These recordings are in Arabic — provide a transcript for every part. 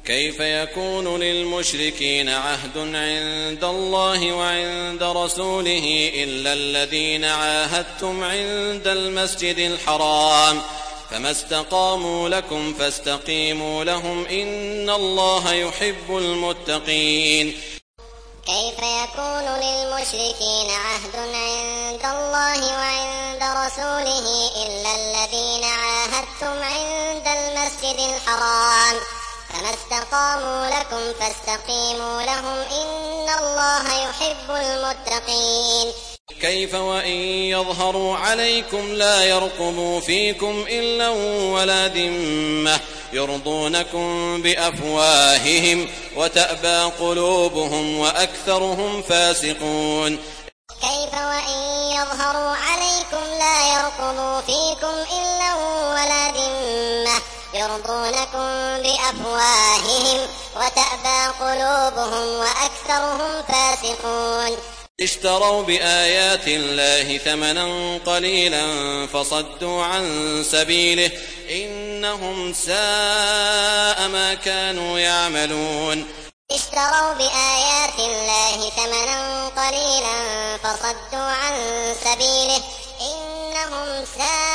كيف يكون للمشركين عهد عند الله وعند رسوله إلا الذين عاهدتم عند المسجد الحرام فما استقاموا لكم فاستقيموا لهم إن الله يحب المتقين. كيف يكون للمشركين عهد عند الله وعند رسوله إلا الذين عاهدتم عند المسجد الحرام فما استقاموا لكم فاستقيموا لهم إن الله يحب المتقين. كيف وإن يظهروا عليكم لا يرقبوا فيكم إلا ولا ذمة يرضونكم بأفواههم وتأبى قلوبهم وأكثرهم فاسقون. كيف وإن يظهروا عليكم لا يرقبوا فيكم إلا ولا ذمة يرضونكم بأفواههم وتأبى قلوبهم وأكثرهم فاسقون. اشتروا بآيات الله ثمنا قليلا فصدوا عن سبيله إنهم ساء ما كانوا يعملون. اشتروا بآيات الله ثمنا قليلا فصدوا عن سبيله إنهم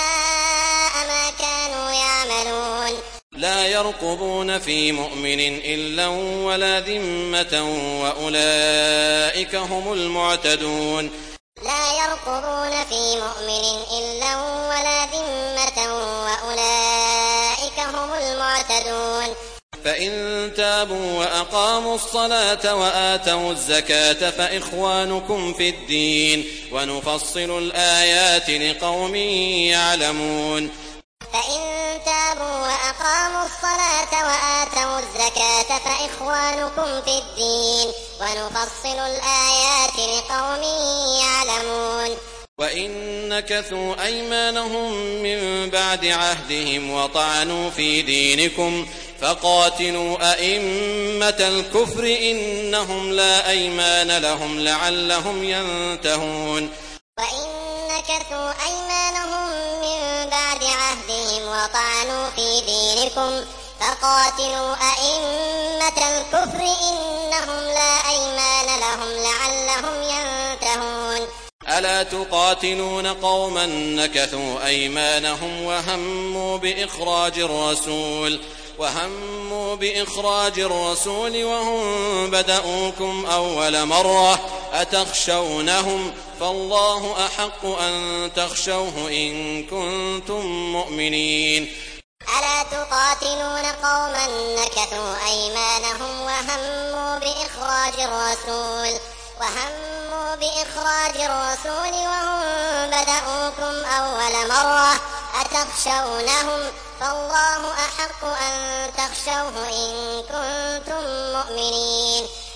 ساء ما كانوا يعملون. لا يرقبون في مؤمن إلا ولا ذمة وأولئك هم المعتدون. لا يرقبون في مؤمن إلا ولا ذمة وأولئك هم المعتدون. فإن تابوا وأقاموا الصلاة وآتوا الزكاة فإخوانكم في الدين ونفصل الآيات لقوم يعلمون. فإن تابوا وأقاموا الصلاة وآتوا الزكاة فإخوانكم في الدين ونفصل الآيات لقوم يعلمون. وإن نكثوا أيمانهم من بعد عهدهم وطعنوا في دينكم فقاتلوا أئمة الكفر إنهم لا أيمان لهم لعلهم ينتهون. وإن نكثوا أيمانهم من بعد عهدهم وطعنوا في دينكم فقاتلوا أئمة الكفر إنهم لا أيمان لهم لعلهم ينتهون. ألا تقاتلون قوما نكثوا أيمانهم وهموا بإخراج الرسول وهم بدأوكم أول مرة أتخشونهم فالله أحق أن تخشوه إن كنتم مؤمنين. ألا تقاتلون قوما نكثوا أيمانهم وهموا بإخراج الرسول وهم بدأوكم أول مرة أتخشونهم فالله أحق أن تخشوه إن كنتم مؤمنين.